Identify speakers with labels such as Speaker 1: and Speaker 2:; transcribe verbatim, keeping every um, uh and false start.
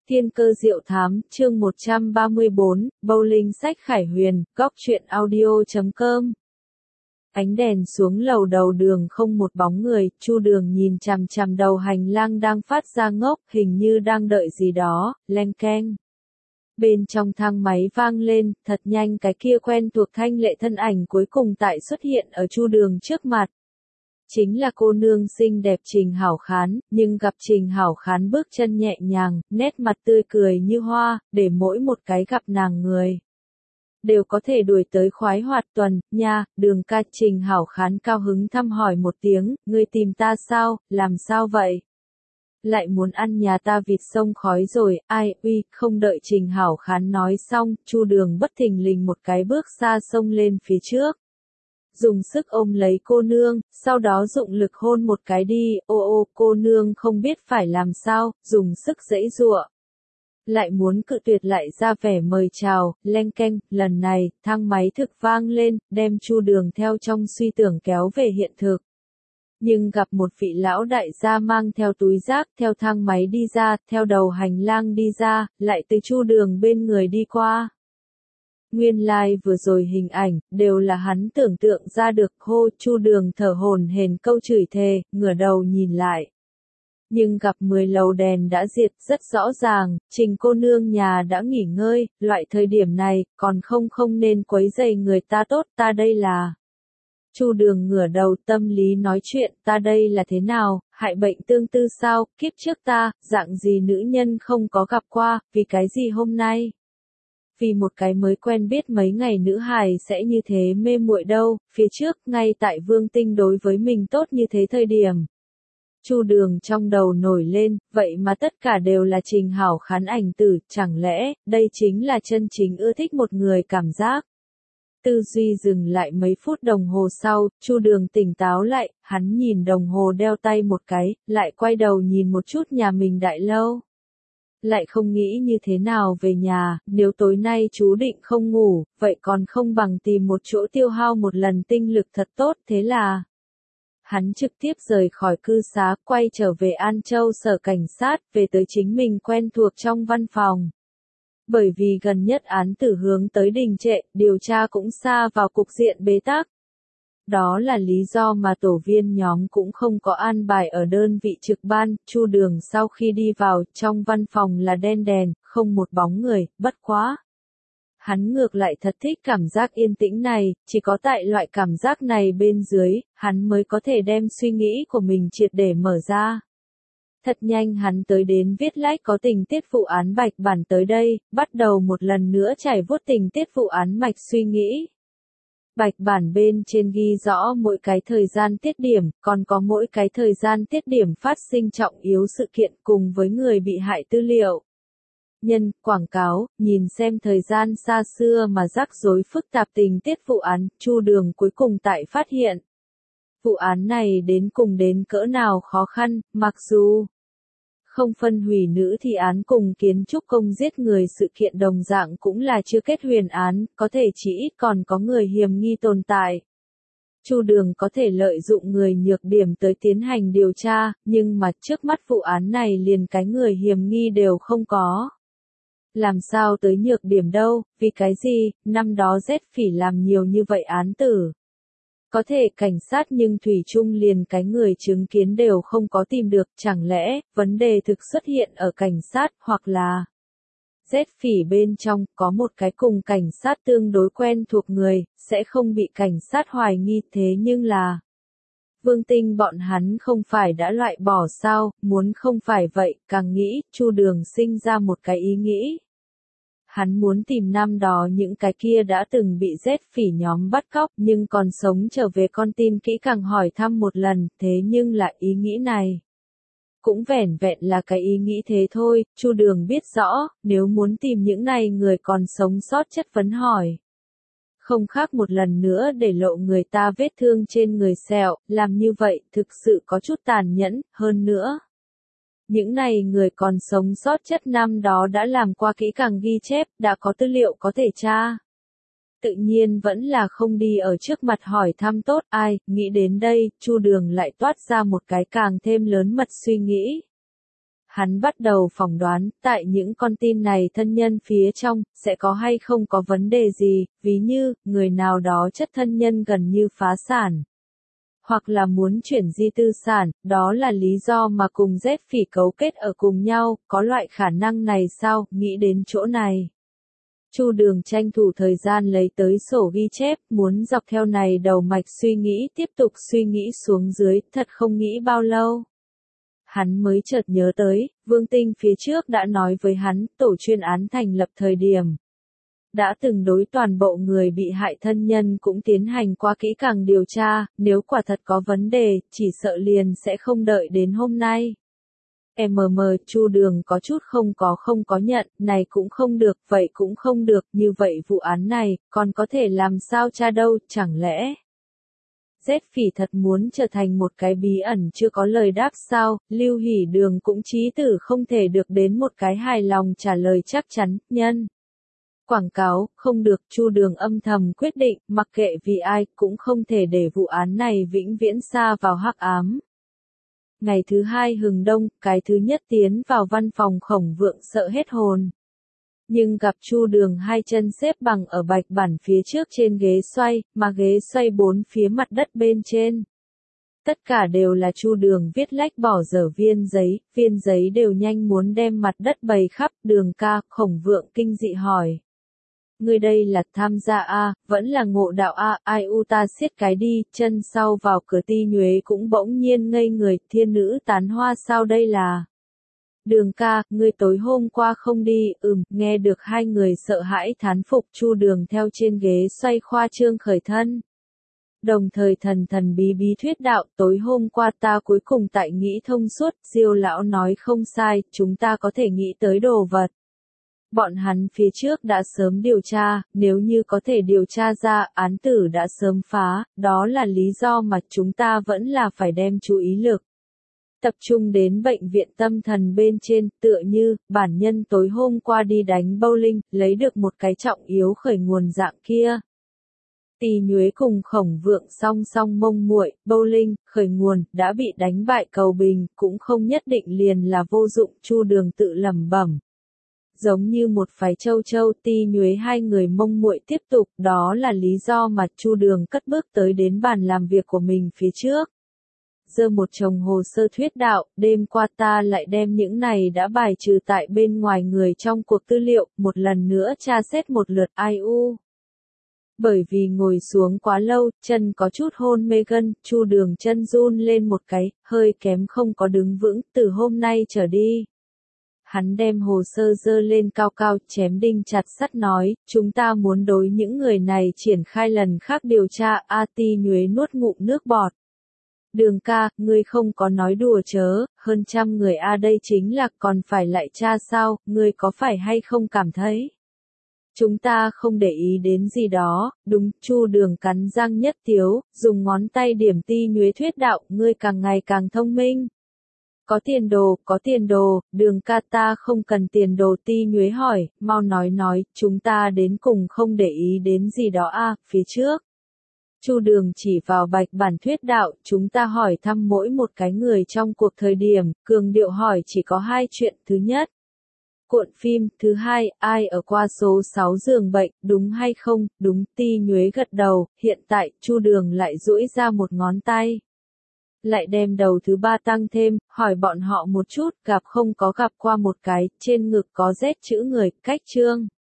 Speaker 1: Thiên cơ diệu thám, chương một trăm ba mươi bốn, Bowling sách Khải Huyền, góc truyện audio chấm com. Ánh đèn xuống lầu đầu đường không một bóng người, Chu Đường nhìn chằm chằm đầu hành lang đang phát ra ngốc, hình như đang đợi gì đó, leng keng. Bên trong thang máy vang lên, thật nhanh cái kia quen thuộc thanh lệ thân ảnh cuối cùng tại xuất hiện ở Chu Đường trước mặt. Chính là cô nương xinh đẹp Trình Hảo Khán, nhưng gặp Trình Hảo Khán bước chân nhẹ nhàng, nét mặt tươi cười như hoa, để mỗi một cái gặp nàng người đều có thể đuổi tới khoái hoạt tuần, nha, Đường ca. Trình Hảo Khán cao hứng thăm hỏi một tiếng, ngươi tìm ta sao, làm sao vậy? Lại muốn ăn nhà ta vịt sông khói rồi, ai, uy, không đợi Trình Hảo Khán nói xong, Chu Đường bất thình lình một cái bước xa xông lên phía trước. Dùng sức ôm lấy cô nương, sau đó dụng lực hôn một cái đi, ô ô, cô nương không biết phải làm sao, dùng sức giãy giụa. Lại muốn cự tuyệt lại ra vẻ mời chào, leng keng, lần này, thang máy thực vang lên, đem Chu Đường theo trong suy tưởng kéo về hiện thực. Nhưng gặp một vị lão đại gia mang theo túi rác, theo thang máy đi ra, theo đầu hành lang đi ra, lại từ Chu Đường bên người đi qua. Nguyên lai like vừa rồi hình ảnh, đều là hắn tưởng tượng ra được, hô. Chu Đường thở hổn hển câu chửi thề, ngửa đầu nhìn lại. Nhưng gặp mười lầu đèn đã diệt, rất rõ ràng, Trình cô nương nhà đã nghỉ ngơi, loại thời điểm này, còn không không nên quấy rầy người ta tốt, ta đây là... Chu Đường ngửa đầu tâm lý nói chuyện, ta đây là thế nào, hại bệnh tương tư sao, kiếp trước ta, dạng gì nữ nhân không có gặp qua, vì cái gì hôm nay? Vì một cái mới quen biết mấy ngày nữ hài sẽ như thế mê muội đâu, phía trước, ngay tại Vương Tinh đối với mình tốt như thế thời điểm. Chu Đường trong đầu nổi lên, vậy mà tất cả đều là Trình Hảo Khán ảnh tử, chẳng lẽ, đây chính là chân chính ưa thích một người cảm giác. Tư duy dừng lại mấy phút đồng hồ sau, Chu Đường tỉnh táo lại, hắn nhìn đồng hồ đeo tay một cái, lại quay đầu nhìn một chút nhà mình đại lâu. Lại không nghĩ như thế nào về nhà, nếu tối nay chú định không ngủ, vậy còn không bằng tìm một chỗ tiêu hao một lần tinh lực thật tốt, thế là... Hắn trực tiếp rời khỏi cư xá, quay trở về An Châu sở cảnh sát, về tới chính mình quen thuộc trong văn phòng. Bởi vì gần nhất án tử hướng tới đình trệ, điều tra cũng xa vào cục diện bế tắc. Đó là lý do mà tổ viên nhóm cũng không có an bài ở đơn vị trực ban. Chu Đường sau khi đi vào, trong văn phòng là đen đèn, không một bóng người, bất quá. Hắn ngược lại thật thích cảm giác yên tĩnh này, chỉ có tại loại cảm giác này bên dưới, hắn mới có thể đem suy nghĩ của mình triệt để mở ra. Thật nhanh hắn tới đến viết lách có tình tiết vụ án bạch bản tới đây, bắt đầu một lần nữa trải vuốt tình tiết vụ án mạch suy nghĩ. Bạch bản bên trên ghi rõ mỗi cái thời gian tiết điểm, còn có mỗi cái thời gian tiết điểm phát sinh trọng yếu sự kiện cùng với người bị hại tư liệu. Nhân, quảng cáo, nhìn xem thời gian xa xưa mà rắc rối phức tạp tình tiết vụ án, Chu Đường cuối cùng tại phát hiện. Vụ án này đến cùng đến cỡ nào khó khăn, mặc dù không phân hủy nữ thi án cùng kiến trúc công giết người sự kiện đồng dạng cũng là chưa kết huyền án, có thể chỉ ít còn có người hiểm nghi tồn tại. Chu Đường có thể lợi dụng người nhược điểm tới tiến hành điều tra, nhưng mà trước mắt vụ án này liền cái người hiểm nghi đều không có. Làm sao tới nhược điểm đâu, vì cái gì, năm đó rét phỉ làm nhiều như vậy án tử. Có thể cảnh sát nhưng thủy chung liền cái người chứng kiến đều không có tìm được, chẳng lẽ, vấn đề thực xuất hiện ở cảnh sát, hoặc là rét phỉ bên trong, có một cái cùng cảnh sát tương đối quen thuộc người, sẽ không bị cảnh sát hoài nghi thế nhưng là... Vương Tinh bọn hắn không phải đã loại bỏ sao, muốn không phải vậy, càng nghĩ, Chu Đường sinh ra một cái ý nghĩ. Hắn muốn tìm năm đó những cái kia đã từng bị rét phỉ nhóm bắt cóc nhưng còn sống trở về con tin kỹ càng hỏi thăm một lần, thế nhưng lại ý nghĩ này. Cũng vẻn vẹn là cái ý nghĩ thế thôi, Chu Đường biết rõ, nếu muốn tìm những này người còn sống sót chất vấn hỏi. Không khác một lần nữa để lộ người ta vết thương trên người sẹo, làm như vậy thực sự có chút tàn nhẫn, hơn nữa. Những này người còn sống sót chất năm đó đã làm qua kỹ càng ghi chép, đã có tư liệu có thể tra. Tự nhiên vẫn là không đi ở trước mặt hỏi thăm tốt ai, nghĩ đến đây, Chu Đường lại toát ra một cái càng thêm lớn mật suy nghĩ. hắn bắt đầu phỏng đoán, tại những con tin này thân nhân phía trong, sẽ có hay không có vấn đề gì, ví như, người nào đó chất thân nhân gần như phá sản. Hoặc là muốn chuyển di tư sản, đó là lý do mà cùng dép phỉ cấu kết ở cùng nhau, có loại khả năng này sao, nghĩ đến chỗ này. Chu Đường tranh thủ thời gian lấy tới sổ ghi chép, muốn dọc theo này đầu mạch suy nghĩ tiếp tục suy nghĩ xuống dưới, thật không nghĩ bao lâu. Hắn mới chợt nhớ tới, Vương Tinh phía trước đã nói với hắn, tổ chuyên án thành lập thời điểm. Đã từng đối toàn bộ người bị hại thân nhân cũng tiến hành qua kỹ càng điều tra, nếu quả thật có vấn đề, chỉ sợ liền sẽ không đợi đến hôm nay. em em, Chu Đường có chút không có không có nhận, này cũng không được, vậy cũng không được, như vậy vụ án này, còn có thể làm sao tra đâu, chẳng lẽ... Dết phỉ thật muốn trở thành một cái bí ẩn chưa có lời đáp sao, Lưu Hỷ Đường cũng chí tử không thể được đến một cái hài lòng trả lời chắc chắn, nhân. Quảng cáo, không được, Chu Đường âm thầm quyết định, mặc kệ vì ai, cũng không thể để vụ án này vĩnh viễn xa vào hắc ám. Ngày thứ hai hừng đông, cái thứ nhất tiến vào văn phòng Khổng Vượng sợ hết hồn. Nhưng gặp Chu Đường hai chân xếp bằng ở bạch bản phía trước trên ghế xoay, mà ghế xoay bốn phía mặt đất bên trên. Tất cả đều là Chu Đường viết lách bỏ dở viên giấy, viên giấy đều nhanh muốn đem mặt đất bày khắp. Đường ca, Khổng Vượng kinh dị hỏi. Người đây là tham gia A, vẫn là ngộ đạo A, ai u ta siết cái đi, chân sau vào cửa Ti Nhuế cũng bỗng nhiên ngây người, thiên nữ tán hoa sao đây là. Đường ca, ngươi tối hôm qua không đi, ừm, nghe được hai người sợ hãi thán phục. Chu Đường theo trên ghế xoay khoa trương khởi thân. Đồng thời thần thần bí bí thuyết đạo, tối hôm qua ta cuối cùng tại nghĩ thông suốt, Diêu lão nói không sai, chúng ta có thể nghĩ tới đồ vật. Bọn hắn phía trước đã sớm điều tra, nếu như có thể điều tra ra, án tử đã sớm phá, đó là lý do mà chúng ta vẫn là phải đem chú ý lực. Tập trung đến bệnh viện tâm thần bên trên, tựa như, bản nhân tối hôm qua đi đánh bowling, lấy được một cái trọng yếu khởi nguồn dạng kia. Tì Nhuế cùng Khổng Vượng song song mông muội, bowling, khởi nguồn, đã bị đánh bại cầu bình, cũng không nhất định liền là vô dụng. Chu Đường tự lẩm bẩm. Giống như một phái châu châu, Ti Nhuế hai người mông muội tiếp tục, đó là lý do mà Chu Đường cất bước tới đến bàn làm việc của mình phía trước. Giơ một chồng hồ sơ thuyết đạo, đêm qua ta lại đem những này đã bài trừ tại bên ngoài người trong cuộc tư liệu, một lần nữa tra xét một lượt ai u. Bởi vì ngồi xuống quá lâu, chân có chút hôn mê gân, Chu Đường chân run lên một cái, hơi kém không có đứng vững, từ hôm nay trở đi. Hắn đem hồ sơ dơ lên cao cao, chém đinh chặt sắt nói, chúng ta muốn đối những người này triển khai lần khác điều tra. A Ti Nhuế nuốt ngụm nước bọt. Đường ca, ngươi không có nói đùa chớ, hơn trăm người A đây chính là còn phải lại tra sao, ngươi có phải hay không cảm thấy? Chúng ta không để ý đến gì đó, đúng. Chu Đường cắn răng nhất tiếu, dùng ngón tay điểm Ti Nhuế thuyết đạo, ngươi càng ngày càng thông minh. Có tiền đồ, có tiền đồ, Đường ca ta không cần tiền đồ. Ti Nhuế hỏi, mau nói nói, chúng ta đến cùng không để ý đến gì đó a, phía trước. Chu Đường chỉ vào bạch bản thuyết đạo, chúng ta hỏi thăm mỗi một cái người trong cuộc thời điểm, cường điệu hỏi chỉ có hai chuyện, thứ nhất. Cuộn phim, thứ hai, ai ở qua số sáu giường bệnh, đúng hay không, đúng. Ti Nhuế gật đầu, hiện tại, Chu Đường lại duỗi ra một ngón tay. Lại đem đầu thứ ba tăng thêm, hỏi bọn họ một chút, gặp không có gặp qua một cái, trên ngực có Z chữ người, cách chương.